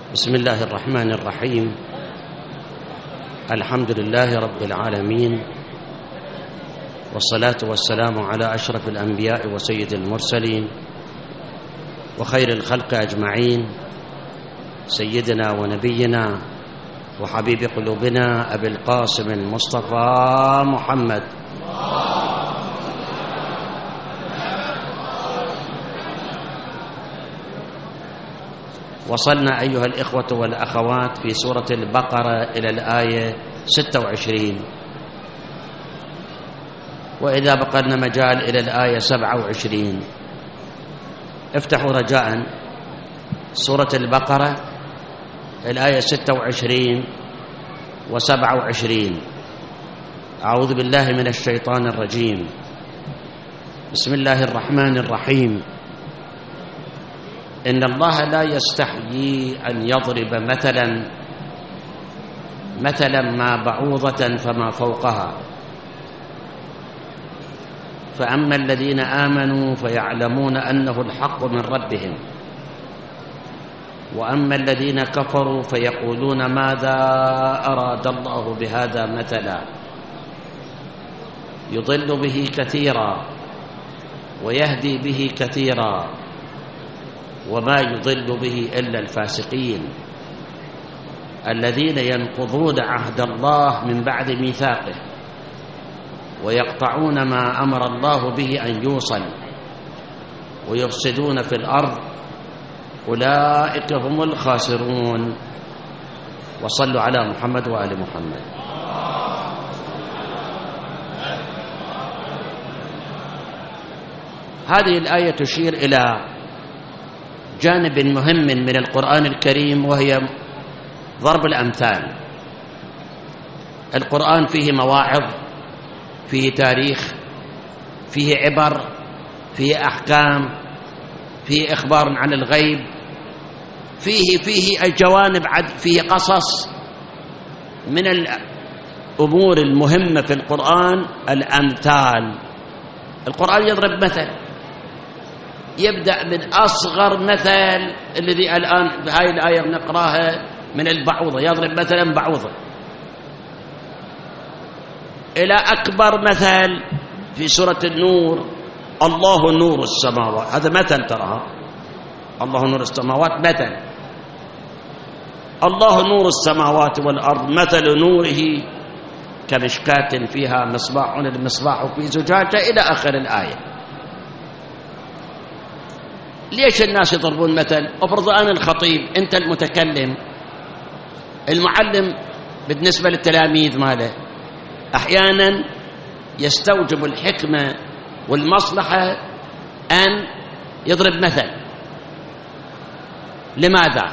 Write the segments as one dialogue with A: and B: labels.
A: بسم الله الرحمن الرحيم. الحمد لله رب العالمين، والصلاة والسلام على أشرف الأنبياء وسيد المرسلين وخير الخلق أجمعين، سيدنا ونبينا وحبيب قلوبنا أبي القاسم المصطفى محمد. وصلنا أيها الإخوة والأخوات في سورة البقرة إلى الآية 26، وإذا بقينا مجال إلى الآية 27. افتحوا رجاء سورة البقرة الآية 26 و27. أعوذ بالله من الشيطان الرجيم. بسم الله الرحمن الرحيم. إن الله لا يستحيي أن يضرب مثلا ما بعوضة فما فوقها، فأما الذين آمنوا فيعلمون أنه الحق من ربهم، وأما الذين كفروا فيقولون ماذا أراد الله بهذا مثلا، يضل به كثيرا ويهدي به كثيرا وما يضل به إلا الفاسقين الذين ينقضون عهد الله من بعد ميثاقه ويقطعون ما أمر الله به أن يوصل ويفسدون في الأرض، أولئك هم الخاسرون. وصلوا على محمد وآل محمد. هذه الآية تشير إلى جانب مهم من القرآن الكريم، وهي ضرب الأمثال. القرآن فيه مواعظ، فيه تاريخ، فيه عبر، فيه أحكام، فيه إخبار عن الغيب، فيه الجوانب، فيه قصص. من الأمور المهمة في القرآن الأمثال. القرآن يضرب مثل، يبدأ من أصغر مثل الذي الآن بهاي الآية نقراها من البعوضة، يضرب مثلا بعوضة، إلى أكبر مثل في سورة النور، الله نور السماوات. هذا مثل، ترى الله نور السماوات مثل. الله نور السماوات والأرض، مثل نوره كمشكاة فيها مصباح، المصباح في زجاجة، إلى آخر الآية. ليش الناس يضربون مثل؟ افرض أنا الخطيب، أنت المتكلم، المعلم بالنسبة للتلاميذ ماله أحيانا يستوجب الحكمة والمصلحة أن يضرب مثل. لماذا؟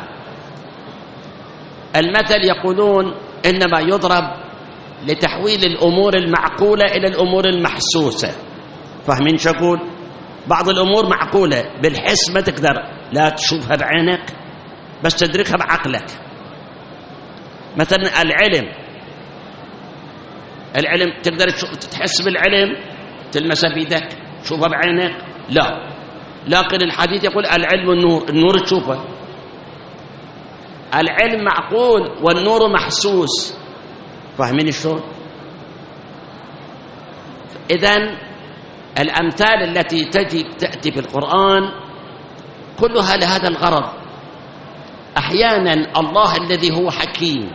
A: المثل يقولون إنما يضرب لتحويل الأمور المعقولة إلى الأمور المحسوسة. فاهمين شو أقول؟ بعض الأمور معقولة بالحس، ما تقدر لا تشوفها بعينك بس تدركها بعقلك. مثلا العلم تقدر تحس بالعلم، تلمسه بيدك، تشوفه بعينك؟ لا. لكن الحديث يقول العلم النور تشوفه. العلم معقول والنور محسوس. فاهمين شلون؟ إذن الأمثال التي تأتي في القرآن كلها لهذا الغرض. أحيانا الله الذي هو حكيم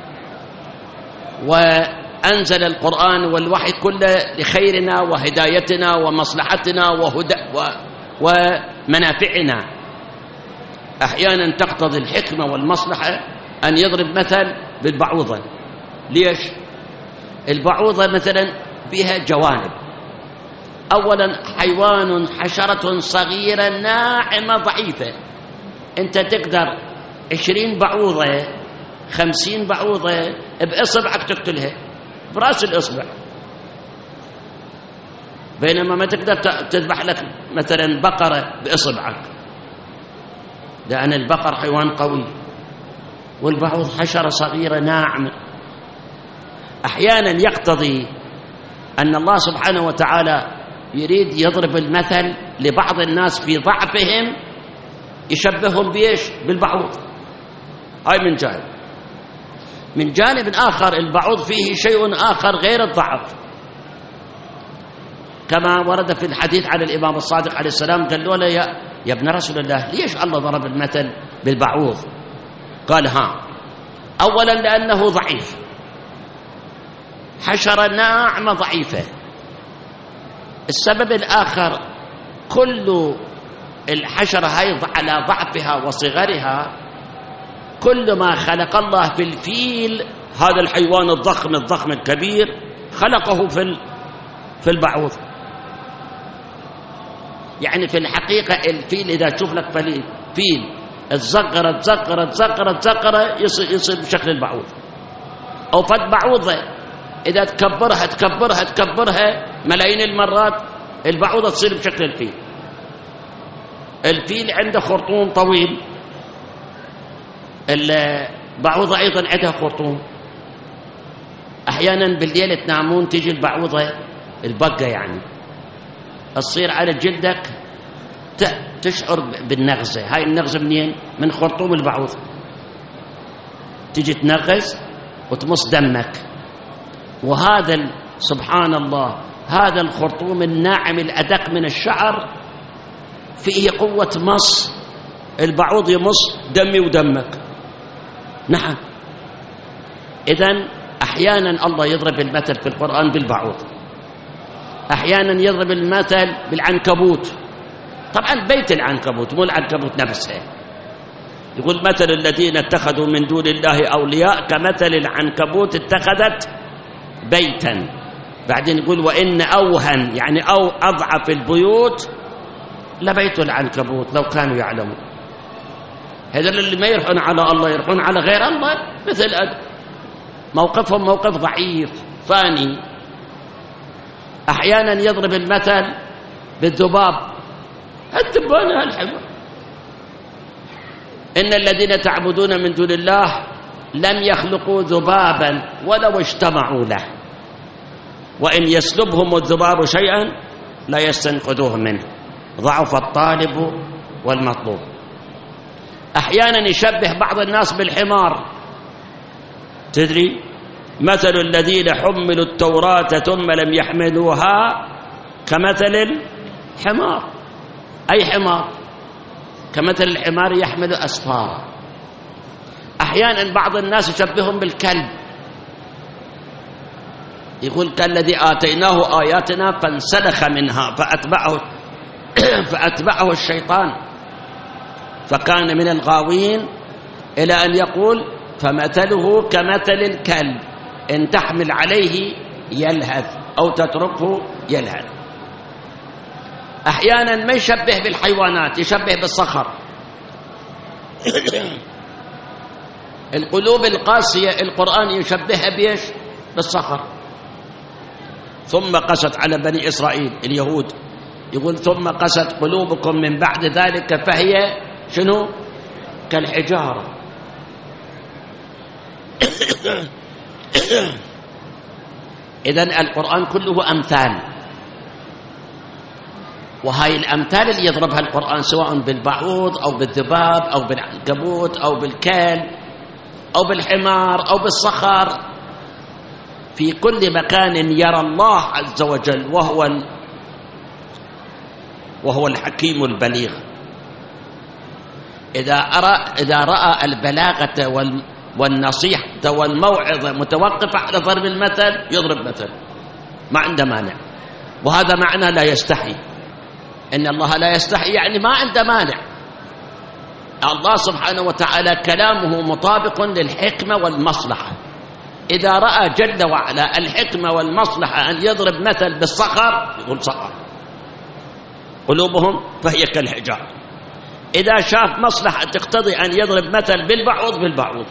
A: وأنزل القرآن والوحي كله لخيرنا وهدايتنا ومصلحتنا ومنافعنا، أحيانا تقتضي الحكمة والمصلحة أن يضرب مثل بالبعوضة. ليش؟ البعوضة مثلا فيها جوانب. أولا حيوان، حشرة صغيرة ناعمة ضعيفة، أنت تقدر 20 بعوضة 50 بعوضة بإصبعك تقتلها، برأس الإصبع، بينما ما تقدر تذبح لك مثلا بقرة بإصبعك، لأن البقر حيوان قوي والبعوض حشرة صغيرة ناعمة. أحيانا يقتضي أن الله سبحانه وتعالى يريد يضرب المثل لبعض الناس في ضعفهم، يشبههم بيش؟ بالبعوض. هاي من جانب. من جانب آخر البعوض فيه شيء آخر غير الضعف، كما ورد في الحديث عن الإمام الصادق عليه السلام، قال له يا ابن رسول الله ليش الله ضرب المثل بالبعوض؟ قال أولا لأنه ضعيف، حشرة ناعمة ضعيفة. السبب الآخر كل الحشرة هاي على ضعفها وصغرها، كل ما خلق الله في الفيل هذا الحيوان الضخم الكبير خلقه في البعوض. يعني في الحقيقة الفيل إذا تشوف لك فيل تزقر يصير بشكل البعوض، أو فد بعوضة إذا تكبرها ملايين المرات البعوضة تصير بشكل الفيل. الفيل عنده خرطوم طويل، البعوضة أيضا عندها خرطوم. أحيانا بالليل تنامون تيجي البعوضة البقة يعني تصير على جلدك تشعر بالنغزة. هاي النغزة منين؟ من خرطوم البعوض، تيجي تنغز وتمص دمك. وهذا سبحان الله هذا الخرطوم الناعم الأدق من الشعر فيه قوة مص، البعوض يمص دمي ودمك. نعم. إذن أحيانا الله يضرب المثل في القرآن بالبعوض، أحيانا يضرب المثل بالعنكبوت. طبعا بيت العنكبوت مو العنكبوت نفسها. يقول مثل الذين اتخذوا من دون الله أولياء كمثل العنكبوت اتخذت بيتا. بعدين يقول وإن أوهن يعني أو أضعف البيوت لبيت العنكبوت لو كانوا يعلمون. هذا اللي ما يرحون على الله يرحون على غير الله، مثل موقفهم موقف ضعيف فاني. أحيانا يضرب المثل بالذباب، الذبانة الحمر. إن الذين تعبدون من دون الله لم يخلقوا ذبابا ولو اجتمعوا له وإن يسلبهم الذباب شيئا لا يستنقذوه منه ضعف الطالب والمطلوب. أحيانا يشبه بعض الناس بالحمار. تدري مثل الذين حملوا التوراة ثم لم يحملوها كمثل الحمار. أي حمار؟ كمثل الحمار يحمل أسفارا. أحيانا بعض الناس يشبههم بالكلب، يقول كالذي آتيناه آياتنا فانسلخ منها فأتبعه الشيطان فكان من الغاوين، إلى أن يقول فمثله كمثل الكلب إن تحمل عليه يلهث أو تتركه يلهث. أحيانا ما يشبه بالحيوانات، يشبه بالصخر. القلوب القاسية القرآن يشبهها بيش؟ بالصخر. ثم قست على بني إسرائيل اليهود، يقول ثم قست قلوبكم من بعد ذلك فهي شنو؟ كالحجارة. إذن القرآن كله أمثال، وهاي الأمثال اللي يضربها القرآن سواء بالبعوض أو بالذباب أو بالعنكبوت أو بالكلب أو بالحمار أو بالصخر، في كل مكان يرى الله عز وجل وهو الحكيم البليغ. إذا رأى البلاغة والنصيحة والموعظة متوقفة على ضرب المثل يضرب مثل، ما عنده مانع. وهذا معنى لا يستحي. إن الله لا يستحي يعني ما عنده مانع. الله سبحانه وتعالى كلامه مطابق للحكمة والمصلحة. إذا رأى جل وعلا الحكمة والمصلحة أن يضرب مثل بالصخر يقول صخر، قلوبهم فهي كالحجار. إذا شاف مصلحة تقتضي أن يضرب مثل بالبعوض.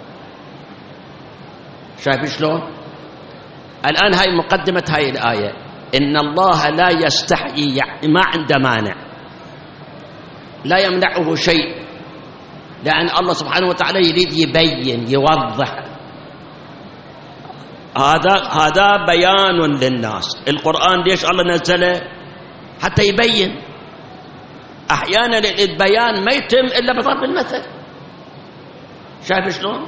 A: شايف شلون؟ الآن هاي مقدمة هاي الآية، إن الله لا يستحيي يعني ما عنده مانع، لا يمنعه شيء، لأن الله سبحانه وتعالى يريد يبين يوضح. هذا بيان للناس. القرآن ليش الله نزله؟ حتى يبين. أحيانا البيان ما يتم إلا بضرب المثل. شايف شلون؟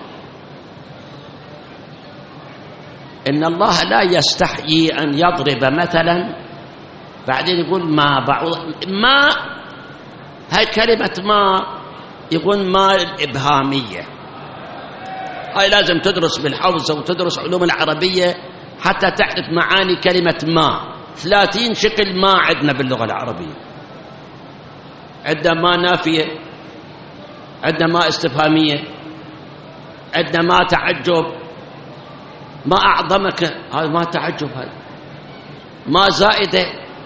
A: إن الله لا يستحيي أن يضرب مثلا بعدين يقول ما بعوض. ما هاي كلمة ما يقول ما الإبهامية، هاي لازم تدرس بالحوزة وتدرس علوم العربية حتى تعرف معاني كلمة ما. 30 شكل ما عندنا باللغة العربية. عندنا ما نافية، عندنا ما استفهامية، عندنا ما تعجب، ما أعظمك، هذا ما تعجب، هذا ما زائدة،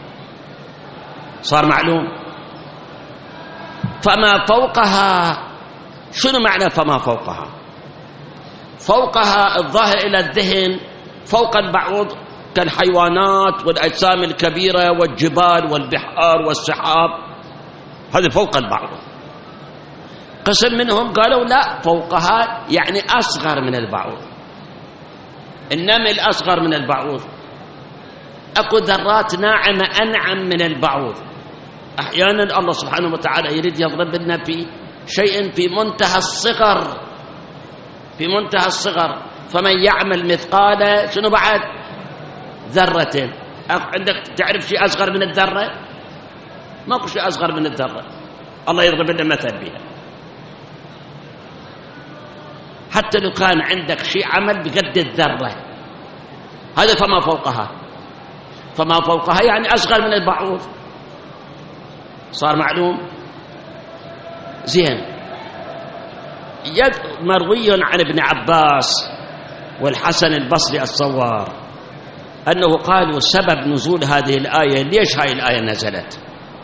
A: صار معلوم. فما فوقها، شنو معنى فما فوقها؟ فوقها الظاهر إلى الذهن فوق البعوض كالحيوانات والأجسام الكبيرة والجبال والبحار والسحاب، هذا فوق البعوض. قسم منهم قالوا لا، فوقها يعني أصغر من البعوض. النمل أصغر من البعوض، أكو ذرات ناعمة أنعم من البعوض. أحيانا الله سبحانه وتعالى يريد يضرب لنا في شيء في منتهى الصغر، في منتهى الصغر. فمن يعمل مثقال شنو بعد ذرة. عندك تعرف شيء أصغر من الذرة؟ ماكو شيء أصغر من الذرة، الله يضرب لنا مثل بها. حتى لو كان عندك شيء عمل بقد الذرة، هذا فما فوقها. فما فوقها يعني أصغر من البعوض، صار معلوم. زين. مروي عن ابن عباس والحسن البصري الصوار أنه قالوا سبب نزول هذه الآية، ليش هاي الآية نزلت؟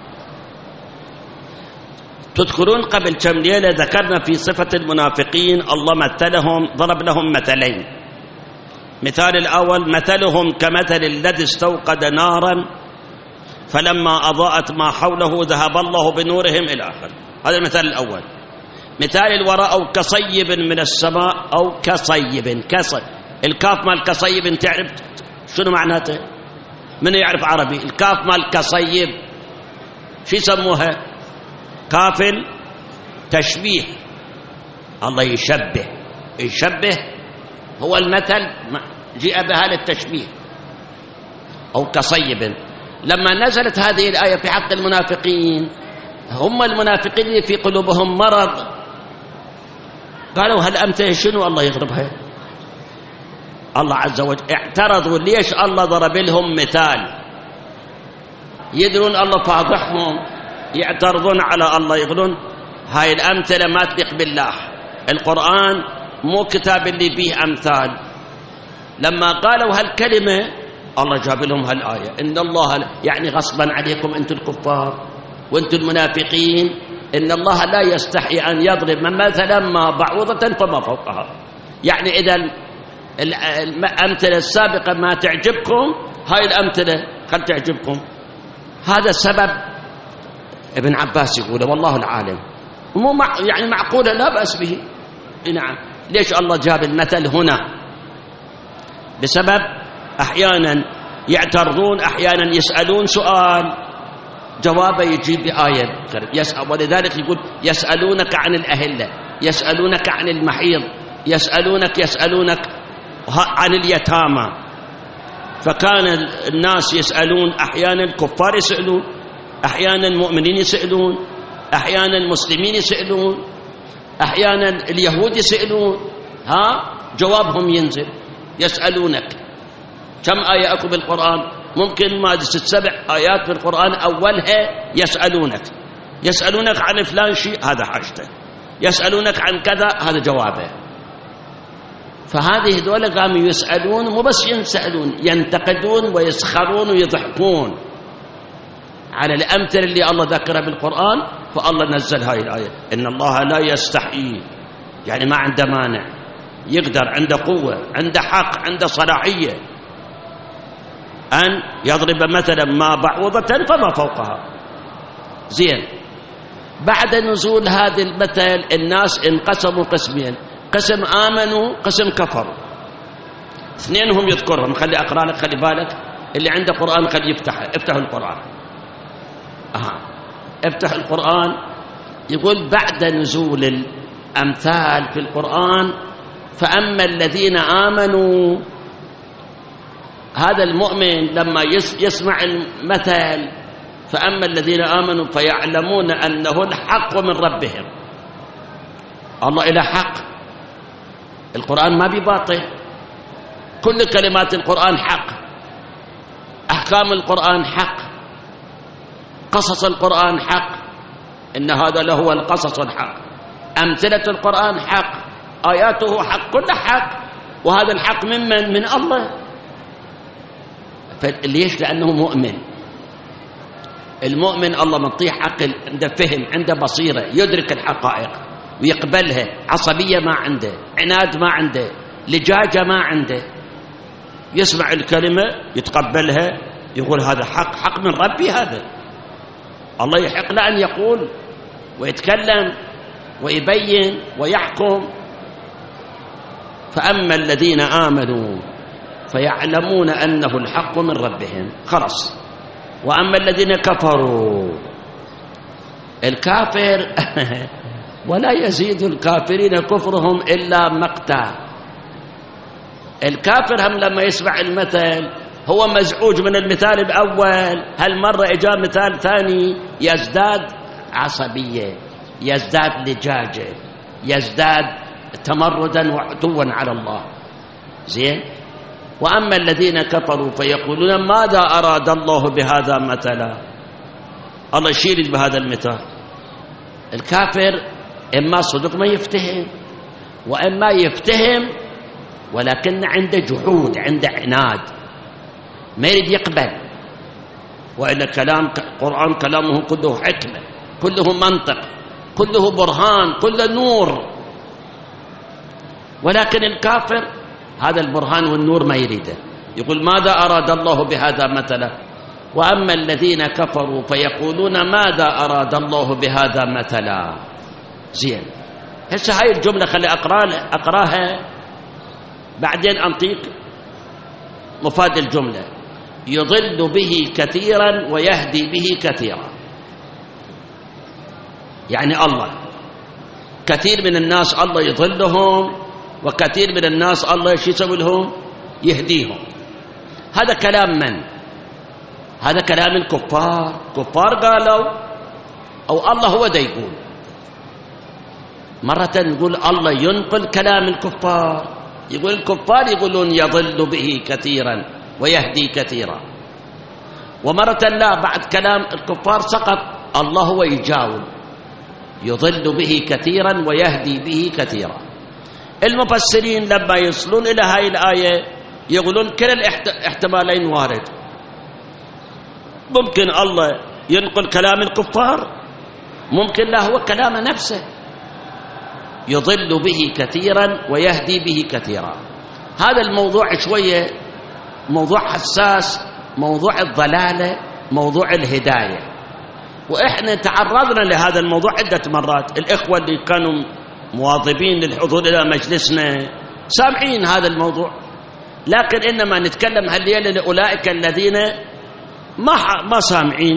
A: تذكرون قبل كم ليلة ذكرنا في صفة المنافقين الله مثلهم، ضرب لهم مثلين. مثال الأول مثلهم كمثل الذي استوقد نارا فلما أضاءت ما حوله ذهب الله بنورهم إلى آخر. هذا المثال الأول. مثال الوراء أو كصيب من السماء، أو كصيب، الكاف مال كصيب تعرف شنو معناته؟ من يعرف عربي؟ الكاف مال كصيب شو يسموها؟ كافل تشبيه. الله يشبه هو المثل جاء بها للتشبيه. أو كصيب. لما نزلت هذه الآية في حق المنافقين، هم المنافقين اللي في قلوبهم مرض، قالوا هل أمثل شنو الله يضربها؟ الله عز وجل اعترضوا ليش الله ضرب لهم مثال، يدرون الله فاضحهم، يعترضون على الله، يقولون هاي الأمثلة ما تليق بالله، القرآن مو كتاب اللي فيه أمثال. لما قالوا هالكلمة الله جاب لهم هالآية، إن الله يعني غصبا عليكم أنتم الكفار وأنتم المنافقين، إن الله لا يستحي أن يضرب مثلا ما بعوضة فما فوقها. يعني إذا الأمثلة السابقة ما تعجبكم، هاي الأمثلة قد تعجبكم. هذا السبب ابن عباس يقول والله العالم، مو يعني معقولة لا بأس به. نعم. ليش الله جاب المثل هنا؟ بسبب أحيانا يعترضون، أحيانا يسألون سؤال جوابه يجيب بآية يسأل. ولذلك يقول يسألونك عن الأهلة، يسألونك عن المحيض، يسألونك عن اليتامى. فكان الناس يسألون، أحيانا الكفار يسألون، أحيانا المؤمنين يسألون، أحيانا المسلمين يسألون، أحيانا اليهود يسألون، جوابهم ينزل. يسألونك كم آية أكو بالقرآن؟ ممكن ما 6-7 آيات في القرآن أولها يسألونك عن فلان شيء، هذا حاجته. يسألونك عن كذا، هذا جوابه. فهذه دولة قاموا يسألون، مو بس يسألون، ينتقدون ويسخرون ويضحكون على الأمثلة اللي الله ذكرها بالقرآن. فالله نزل هاي الآية، إن الله لا يستحيي، يعني ما عنده مانع، يقدر، عنده قوة، عنده حق، عنده صلاحية أن يضرب مثلا ما بعوضة فما فوقها. زين. بعد نزول هذا المثل الناس انقسموا قسمين، قسم آمنوا، قسم كفروا. اثنينهم يذكرهم، خلي أقرأ لك، خلي بالك، اللي عنده قرآن خلي يفتحه، افتحوا القرآن. افتح القرآن. يقول بعد نزول أمثال في القرآن. فأما الذين آمنوا، هذا المؤمن لما يسمع المثل، فأما الذين آمنوا فيعلمون أنه الحق من ربهم. الله إله حق، القرآن ما بباطل، كل كلمات القرآن حق، أحكام القرآن حق، قصص القرآن حق، إن هذا لهو القصص الحق، أمثلة القرآن حق، آياته حق، كل حق. وهذا الحق من الله. ليش؟ لأنه مؤمن. المؤمن الله منطيه عقل، عنده فهم، عنده بصيرة، يدرك الحقائق ويقبلها. عصبية ما عنده، عناد ما عنده، لجاجة ما عنده. يسمع الكلمة يتقبلها، يقول هذا حق، حق من ربي، هذا الله يحق له أن يقول ويتكلم ويبين ويحكم. فأما الذين آمنوا فيعلمون أنه الحق من ربهم، خلاص. وأما الذين كفروا، الكافر ولا يزيد الكافرين كفرهم إلا مقتا. الكافر هم لما يسمع المثل هو مزعوج من المثال الأول، هالمرة إجا مثال ثاني، يزداد عصبية، يزداد لجاجة، يزداد تمردا وعتوا على الله. زين. وأما الذين كفروا فيقولون ماذا أراد الله بهذا مثلا. الله يشير بهذا المثال. الكافر إما صدق ما يفتهم، وإما يفتهم ولكن عنده جحود، عنده عناد، ما يريد يقبل. وإلا كلام القرآن كلامه كله حكمة، كله منطق، كله برهان، كله نور. ولكن الكافر هذا البرهان والنور ما يريده، يقول ماذا أراد الله بهذا مثلا. وأما الذين كفروا فيقولون ماذا أراد الله بهذا مثلا. زين. هسه هاي الجملة خلي أقراها بعدين أنطيك مفاد الجملة. يضل به كثيرا ويهدي به كثيرا. يعني الله كثير من الناس الله يضلهم، وكثير من الناس الله شو يسوي لهم؟ يهديهم. هذا كلام من؟ هذا كلام الكفار. كفار قالوا أو الله هو دا يقول. مرة نقول الله ينقل كلام الكفار، يقول الكفار يقولون يضل به كثيرا ويهدي كثيرا. ومرة لا، بعد كلام الكفار سقط، الله هو يجاوب، يضل به كثيرا ويهدي به كثيرا. المفسرين لما يصلون إلى هاي الآية يقولون كلا الاحتمالين وارد. ممكن الله ينقل كلام الكفار، ممكن لا هو كلام نفسه، يضل به كثيرا ويهدي به كثيرا. هذا الموضوع شوية موضوع حساس، موضوع الضلالة، موضوع الهداية. وإحنا تعرضنا لهذا الموضوع عدة مرات. الإخوة اللي كانوا مواظبين للحضور إلى مجلسنا سامعين هذا الموضوع، لكن إنما نتكلم هالليلة لأولئك الذين ما سامعين،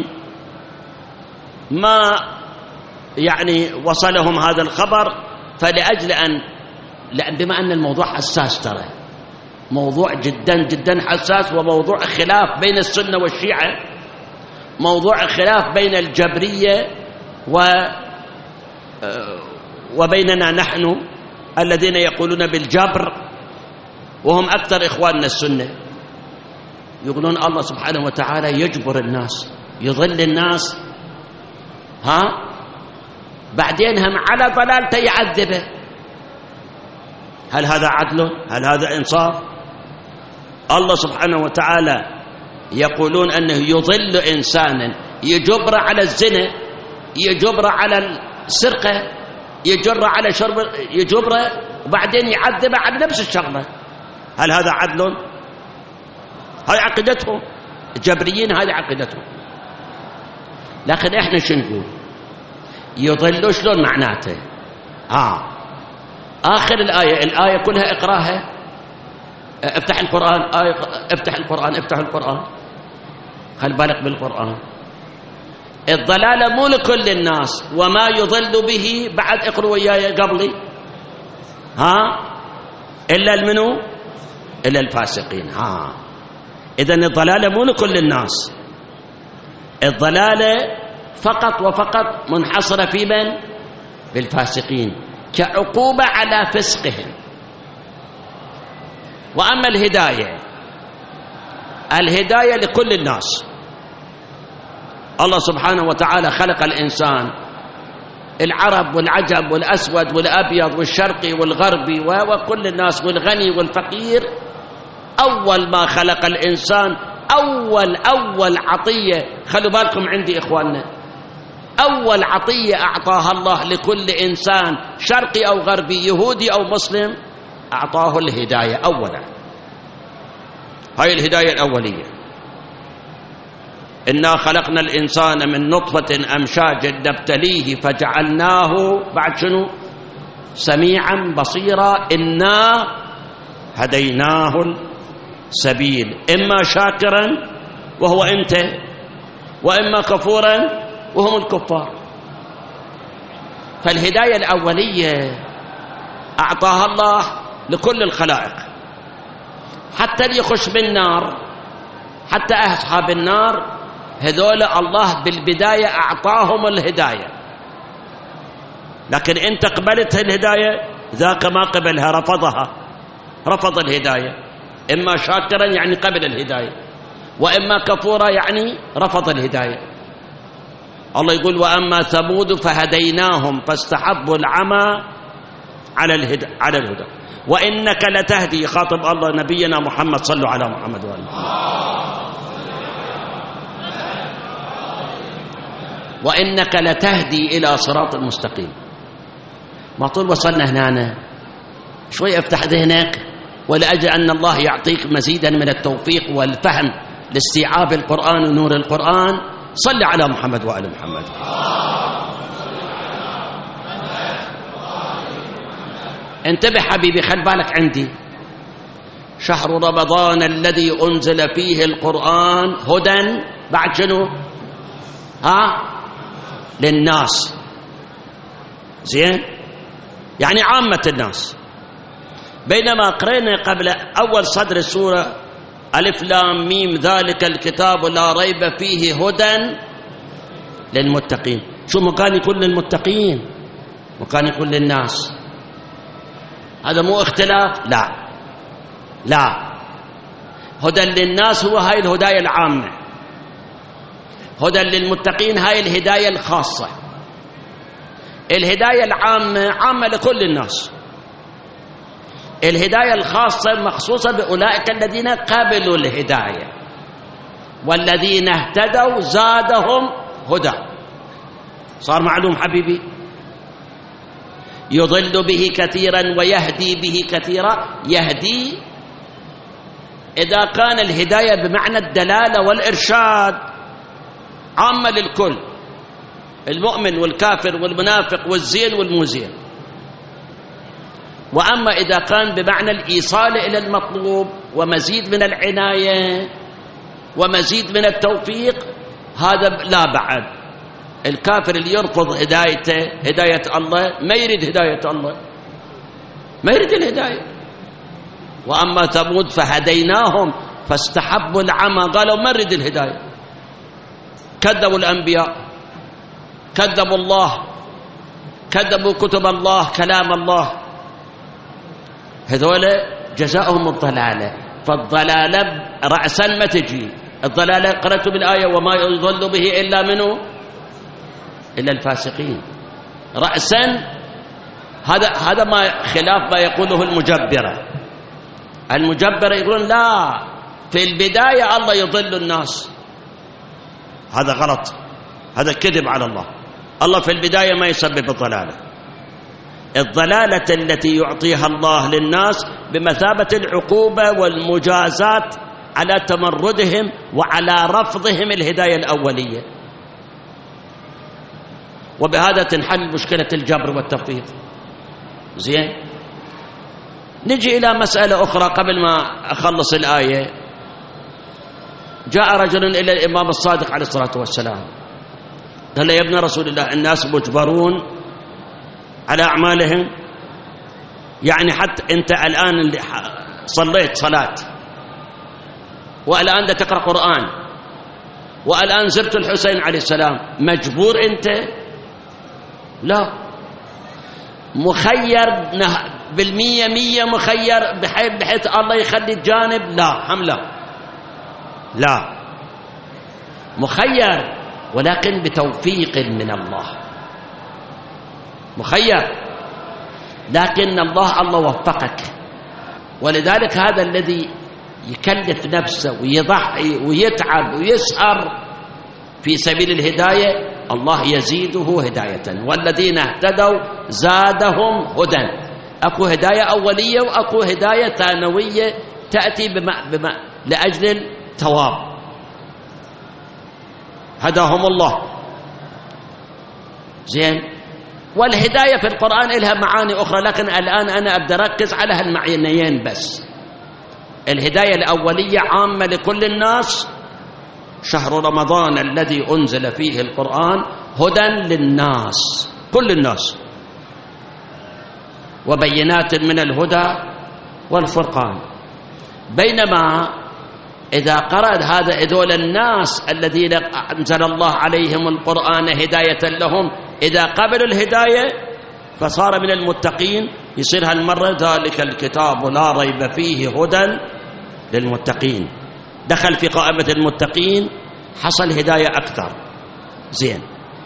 A: ما يعني وصلهم هذا الخبر. فلأجل لأن بما أن الموضوع حساس، ترى موضوع جدا جدا حساس، وموضوع خلاف بين السنة والشيعة، موضوع خلاف بين الجبرية وبيننا نحن الذين يقولون بالجبر، وهم أكثر إخواننا السنة. يقولون الله سبحانه وتعالى يجبر الناس، يضل الناس، بعدين هم على ضلالته يعذبه. هل هذا عدل؟ هل هذا إنصاف؟ الله سبحانه وتعالى يقولون أنه يضل إنسانا، يجبر على الزنا، يجبر على السرقة، يجر على شرب، يجبره وبعدين يعذبه على نفس الشغلة. هل هذا عدل؟ هاي عقيدتهم الجبريين، هذه عقيدتهم. لكن احنا شو نقول؟ يضلوا شلون معناته؟ آخر الآية كلها اقراها، افتح القرآن، افتح القرآن، افتح القرآن، خل بالك بالقرآن. الضلالة مو لكل الناس، وما يضل به بعد اقروا وياي قبلي إلا المنو إلا الفاسقين. إذن الضلالة مو لكل الناس، الضلالة فقط وفقط منحصرة في من؟ بالفاسقين، كعقوبة على فسقهم. وأما الهداية لكل الناس. الله سبحانه وتعالى خلق الإنسان، العرب والعجم والأسود والأبيض والشرقي والغربي وكل الناس والغني والفقير. أول ما خلق الإنسان أول عطية، خلوا بالكم عندي إخواننا، أول عطية أعطاها الله لكل إنسان شرقي أو غربي، يهودي أو مسلم، أعطاه الهداية أولا. هاي الهداية الأولية. إنا خلقنا الإنسان من نطفة أمشاج نبتليه فجعلناه بعد شنو؟ سميعا بصيرا. إنا هديناه السبيل، إما شاكرا وهو أنت، وإما كفورا وهم الكفار. فالهداية الأولية أعطاها الله لكل الخلائق، حتى اللي يخش بالنار، حتى أصحاب النار هذول الله بالبداية أعطاهم الهداية. لكن أنت قبلت الهداية، ذاك ما قبلها، رفض الهداية. إما شاكرا يعني قبل الهداية، وإما كفورا يعني رفض الهداية. الله يقول وأما ثمود فهديناهم فاستحبوا العمى على الهدى وإنك لتهدي. خاطب الله نبينا محمد، صلوا على محمد وآله. وإنك لتهدي إلى صراط المستقيم. ما طول وصلنا هنا شوي افتح ذهنك، ولأجل أن الله يعطيك مزيدا من التوفيق والفهم لاستيعاب القرآن ونور القرآن. صل على محمد وآل محمد. انتبه حبيبي، خل بالك عندي. شهر رمضان الذي أنزل فيه القرآن هدى، بعد شنو؟ للناس. زين، يعني عامة الناس. بينما قرأنا قبل أول صدر السورة ألف لام ميم ذلك الكتاب لا ريب فيه هدى للمتقين. شو مكان يكون للمتقين؟ مكان يكون للناس. هذا مو اختلاف، لا. هدى للناس هو هاي الهداية العامة، هدى للمتقين هاي الهداية الخاصة. الهداية العامة عامة لكل الناس، الهداية الخاصة مخصوصة بأولئك الذين قبلوا الهداية، والذين اهتدوا زادهم هدى. صار معلوم حبيبي؟ يضل به كثيرا ويهدي به كثيرا. يهدي إذا كان الهداية بمعنى الدلالة والإرشاد عامة للكل، المؤمن والكافر والمنافق والزين والمزين. وأما إذا كان بمعنى الإيصال إلى المطلوب ومزيد من العناية ومزيد من التوفيق، هذا لا بعد. الكافر اللي يرفض هداية الله ما يريد هداية الله، ما يريد الهداية. وأما ثمود فهديناهم فاستحبوا العمى، قالوا ما نريد الهداية، كذبوا الأنبياء، كذبوا الله، كذبوا كتب الله، كلام الله. هذول جزاؤهم الضلالة. فالضلالة رأسا ما تجي الضلالة، قرأت بالآية وما يضل به إلا منه إلا الفاسقين. رأسا هذا ما خلاف ما يقوله المجبرة. المجبرة يقولون لا، في البداية الله يضل الناس، هذا غلط، هذا كذب على الله. الله في البداية ما يسبب الضلالة. الضلالة التي يعطيها الله للناس بمثابة العقوبة والمجازات على تمردهم وعلى رفضهم الهداية الأولية. وبهذا تنحل مشكلة الجبر والتفريط. زين، نجي إلى مسألة أخرى قبل ما أخلص الآية. جاء رجل إلى الإمام الصادق عليه الصلاة والسلام، قال له يا ابن رسول الله، الناس مجبرون على أعمالهم، يعني حتى أنت الآن اللي صليت صلاة والآن تقرأ قرآن والآن زرت الحسين عليه السلام، مجبور أنت؟ لا، مخير بالمية مية، مخير بحيث الله يخلي الجانب، لا هم لا مخير، ولكن بتوفيق من الله مخير، لكن الله وفقك. ولذلك هذا الذي يكلف نفسه ويضحي ويتعب ويسهر في سبيل الهداية الله يزيده هداية، والذين اهتدوا زادهم هدى. أكو هداية أولية وأكو هداية ثانوية تأتي لأجل الثواب، هداهم الله. زين. والهداية في القرآن لها معاني أخرى، لكن الآن أنا أبدأ أركز على هالمعنيين بس. الهداية الأولية عامة لكل الناس، شهر رمضان الذي أنزل فيه القرآن هدى للناس كل الناس، وبينات من الهدى والفرقان. بينما إذا قرأ هذول الناس الذين أنزل الله عليهم القرآن هداية لهم، إذا قبلوا الهداية فصار من المتقين، يصير هالمرة ذلك الكتاب لا ريب فيه هدى للمتقين، دخل في قائمة المتقين، حصل هداية أكثر. زين.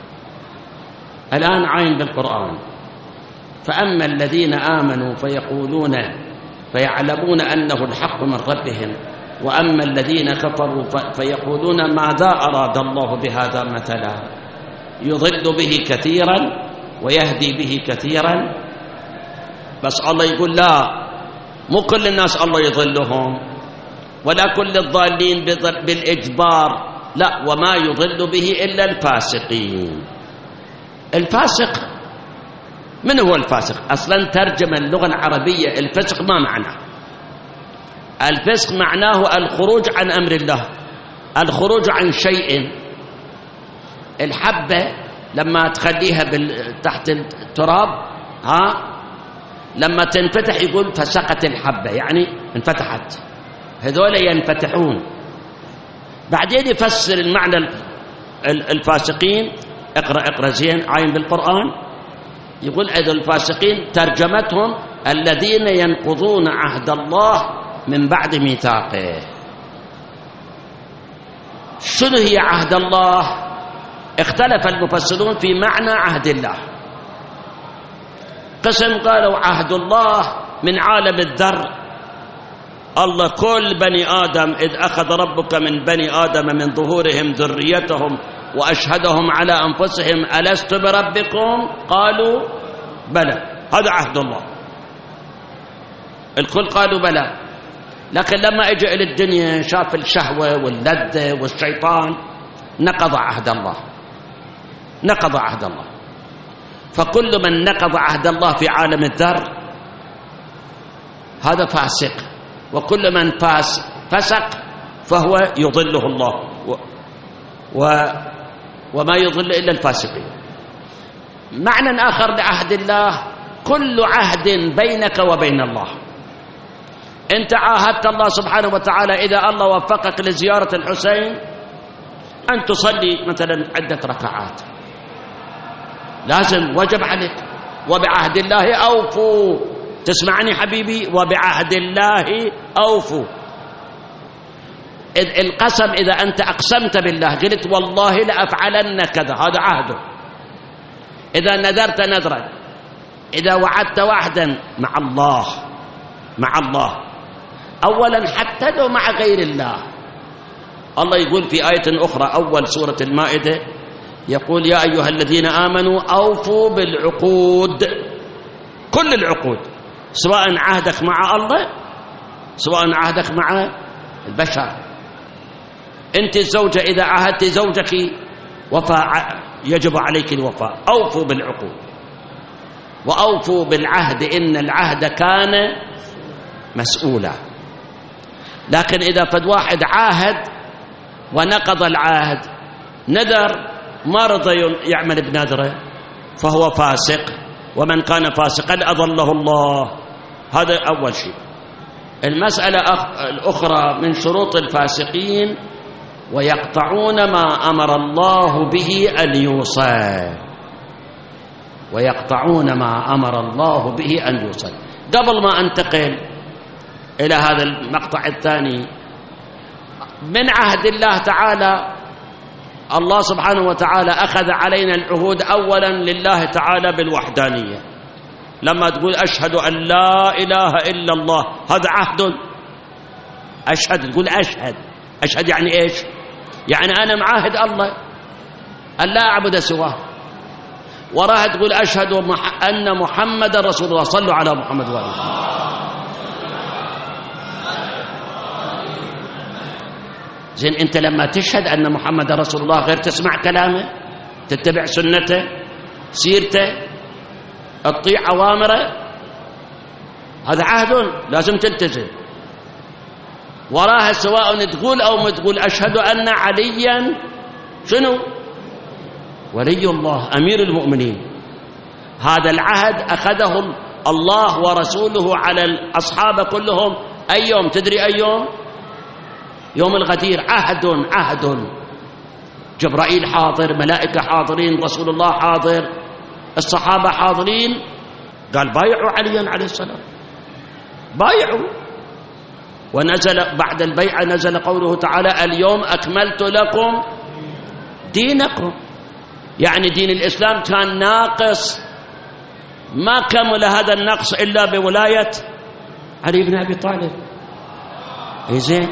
A: الآن عين بالقرآن، فأما الذين آمنوا فيعلمون أنه الحق من ربهم، وأما الذين كفروا فيقولون ماذا أراد الله بهذا مثلا، يضل به كثيرا ويهدي به كثيرا. بس الله يقول لا، مو كل الناس الله يضلهم، ولا كل الضالين بالإجبار، لا، وما يضل به إلا الفاسقين. الفاسق من هو الفاسق؟ أصلا ترجمة اللغة العربية الفسق ما معناه؟ الفسق معناه الخروج عن أمر الله، الخروج عن شيء. الحبة لما تخليها تحت التراب لما تنفتح يقول فسقت الحبة، يعني انفتحت، هذول ينفتحون. بعدين يفسر المعنى الفاسقين. اقرأ زين، عاين بالقرآن. يقول هذول الفاسقين ترجمتهم الذين ينقضون عهد الله من بعد ميثاقه. شنو هي عهد الله؟ اختلف المفسرون في معنى عهد الله. قسم قالوا عهد الله من عالم الذر، الله كل بني آدم إذ أخذ ربك من بني آدم من ظهورهم ذريتهم وأشهدهم على أنفسهم ألست بربكم قالوا بلى، هذا عهد الله. الكل قالوا بلى، لكن لما اجى إلى الدنيا شاف الشهوة واللذة والشيطان نقض عهد الله، نقض عهد الله. فكل من نقض عهد الله في عالم الذر هذا فاسق، وكل من فسق فهو يضله الله، وما يضل إلا الفاسقين. معنى آخر لعهد الله كل عهد بينك وبين الله. أنت عاهدت الله سبحانه وتعالى، إذا الله وفقك لزيارة الحسين أن تصلي مثلا عدة ركعات، لازم وجب عليك. وبعهد الله أوفوا، تسمعني حبيبي؟ وبعهد الله أوفوا. القسم إذا أنت أقسمت بالله قلت والله لأفعلن كذا، هذا عهده. إذا نذرت نذرا، إذا وعدت وعدا مع الله، مع الله أولا حتى لو مع غير الله. الله يقول في آية أخرى أول سورة المائدة، يقول يا أيها الذين آمنوا أوفوا بالعقود، كل العقود، سواء عهدك مع الله سواء عهدك مع البشر. أنت الزوجة إذا عاهدت زوجك وفاء يجب عليك الوفاء، أوفوا بالعقود وأوفوا بالعهد إن العهد كان مسؤولا. لكن إذا فد واحد عاهد ونقض العهد، نذر ما رضى يعمل بنذره، فهو فاسق، ومن كان فاسقا أضله الله هذا أول شيء. المسألة الأخرى من شروط الفاسقين: ويقطعون ما أمر الله به أن يوصل. ويقطعون ما أمر الله به أن يوصل. قبل ما أنتقل إلى هذا المقطع الثاني، من عهد الله تعالى، الله سبحانه وتعالى أخذ علينا العهود أولا لله تعالى بالوحدانية. لما تقول أشهد أن لا إله إلا الله، هذا عهد. أشهد، تقول أشهد يعني إيش؟ يعني أنا معاهد الله أن لا أعبد سواه. وراها تقول أشهد أن محمد رسول الله. صلوا على محمد وآله. زين، أنت لما تشهد أن محمد رسول الله غير تسمع كلامه، تتبع سنته، سيرته، تطيع أوامره، هذا عهد لازم تلتزم. وراها سواء تقول أو ما تقول أشهد أن عليا شنو؟ ولي الله أمير المؤمنين. هذا العهد أخذه الله ورسوله على الأصحاب كلهم. أي يوم؟ تدري أي يوم؟ يوم الغدير. عهد. جبرائيل حاضر، ملائكة حاضرين، رسول الله حاضر، الصحابة حاضرين. قال بايعوا عليا عليه السلام، بايعوا. ونزل بعد البيعة نزل قوله تعالى: اليوم أكملت لكم دينكم. يعني دين الإسلام كان ناقص، ما كمل هذا النقص إلا بولاية علي بن أبي طالب. زين،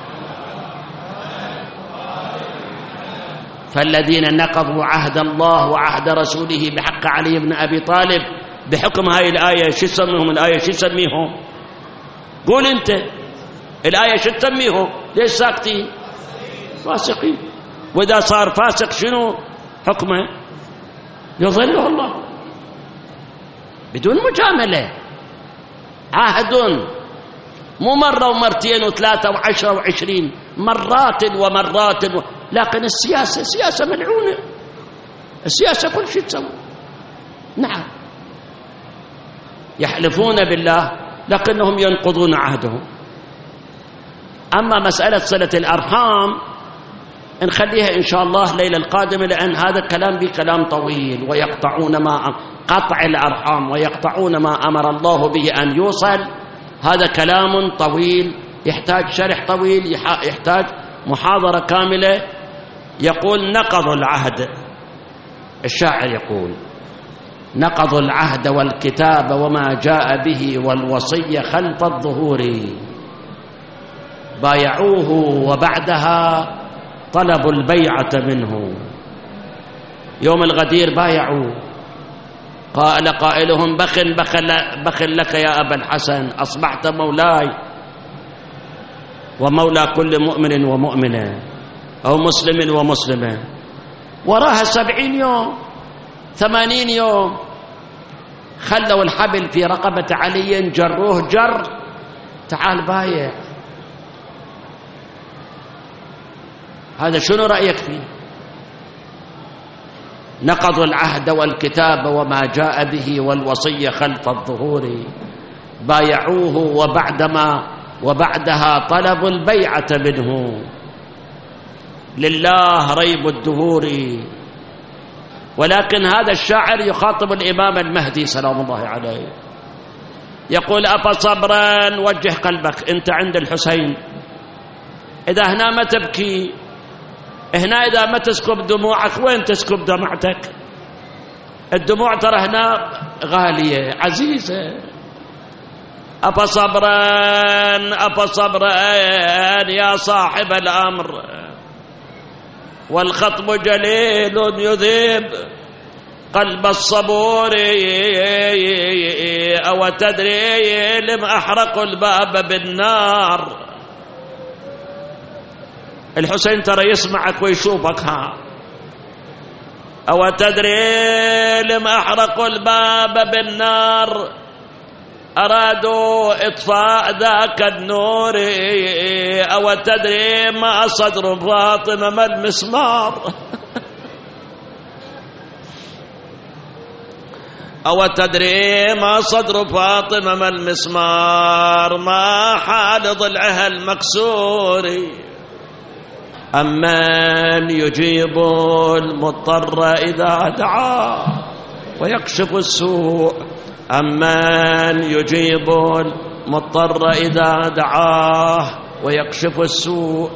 A: فالذين نقضوا عهد الله وعهد رسوله بحق علي بن أبي طالب بحكم هاي الآية، شو تسميهم الآية؟ شو تسميهم؟ قول أنت الآية شو تسميهم؟ ليش ساكتين؟ فاسقين. وإذا صار فاسق شنو حكمه؟ يظله الله بدون مجاملة. عهد مو مرة ومرتين وثلاثة وعشرة وعشرين، مرات ومرات لكن السياسة سياسة ملعونة. السياسة كل شيء تسوي. نعم، يحلفون بالله لكنهم ينقضون عهدهم. أما مسألة صلة الأرحام نخليها إن شاء الله الليلة القادمة، لأن هذا الكلام به كلام طويل. ويقطعون ما قطع الأرحام ويقطعون ما أمر الله به أن يوصل، هذا كلام طويل يحتاج شرح طويل، يحتاج محاضرة كاملة. يقول: نقضوا العهد. الشاعر يقول: نقضوا العهد والكتاب وما جاء به والوصية خلف الظهور، بايعوه وبعدها طلبوا البيعة منه. يوم الغدير بايعوا، قال قائلهم: بخل لك يا أبا الحسن، أصبحت مولاي ومولى كل مؤمن ومؤمنة أو مسلم ومسلمة. وراها 70 يوم 80 يوم خلوا الحبل في رقبة علي، جروه جر، تعال بايع. هذا شنو رأيك فيه؟ نقضوا العهد والكتاب وما جاء به والوصية خلف الظهور، بايعوه وبعدها طلبوا البيعة منه، لله ريب الدهور. ولكن هذا الشاعر يخاطب الإمام المهدي سلام الله عليه، يقول: أفصبرا، وجه قلبك أنت عند الحسين. إذا هنا ما تبكي، هنا إذا ما تسكب دموعك، وين تسكب دمعتك؟ الدموع ترى هنا غالية عزيزة. أفصبرا يا صاحب الأمر، والخطب جليل يذيب قلب الصبور، أو تدري لم أحرق الباب بالنار. الحسين ترى يسمعك ويشوفك. أو تدري لم أحرقوا الباب بالنار، أرادوا إطفاء ذاك النور، أو تدري ما صدر فاطمة ما المسمار. أو تدري ما صدر فاطمة ما المسمار ما حال ضلعها المكسور أمن يجيب المضطر إذا دعاه ويكشف السوء أمن يجيب المضطر إذا دعاه ويكشف السوء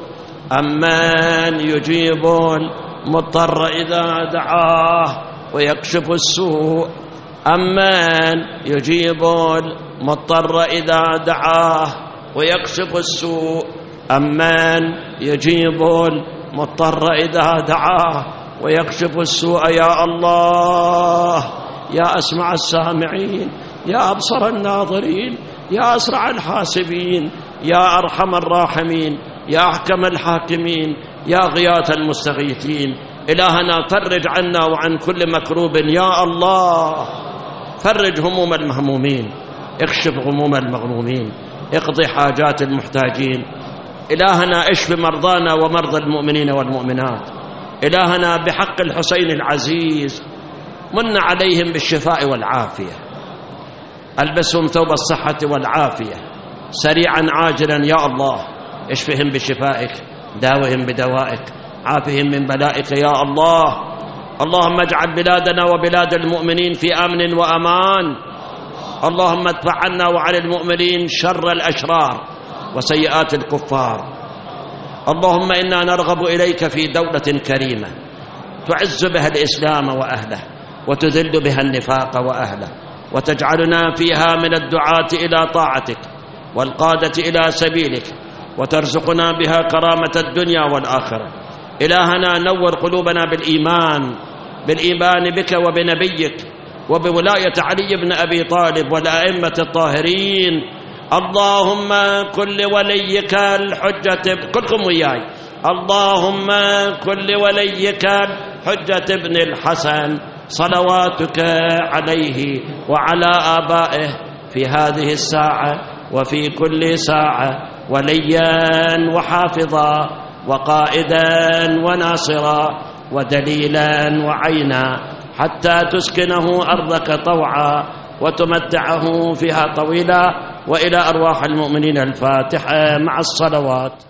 A: أمن يجيب المضطر إذا دعاه ويكشف السوء أمن يجيب المضطر إذا دعاه ويكشف السوء أمن يجيب المضطر إذا دعاه ويكشف السوء يا الله يا أسمع السامعين يا أبصر الناظرين يا أسرع الحاسبين يا أرحم الراحمين يا أحكم الحاكمين يا غياث المستغيثين إلهنا فرج عنا وعن كل مكروب يا الله فرج هموم المهمومين اكشف غموم المغمومين اقضي حاجات المحتاجين إلهنا اشف مرضانا ومرضى المؤمنين والمؤمنات إلهنا بحق الحسين العزيز من عليهم بالشفاء والعافية ألبسهم ثوب الصحة والعافية سريعا عاجلا يا الله اشفهم بشفائك داوهم بدوائك عافهم من بلائك يا الله اللهم اجعل بلادنا وبلاد المؤمنين في أمن وأمان اللهم ادفع عنا وعن المؤمنين شر الأشرار وسيئات الكفار اللهم إنا نرغب إليك في دولة كريمة تعز بها الإسلام وأهله وتذل بها النفاق وأهله وتجعلنا فيها من الدعاة إلى طاعتك والقادة إلى سبيلك وترزقنا بها كرامة الدنيا والآخرة إلهنا نور قلوبنا بالإيمان بك وبنبيك وبولاية علي بن أبي طالب والأئمة الطاهرين اللهم كل وليك الحجة كلكم وياي اللهم كل وليك الحجة ابن الحسن صلواتك عليه وعلى آبائه في هذه الساعة وفي كل ساعة وليا وحافظا وقائدا وناصرا ودليلا وعينا حتى تسكنه أرضك طوعا وتمتعه فيها طويلا وإلى أرواح المؤمنين الفاتحة مع الصلوات.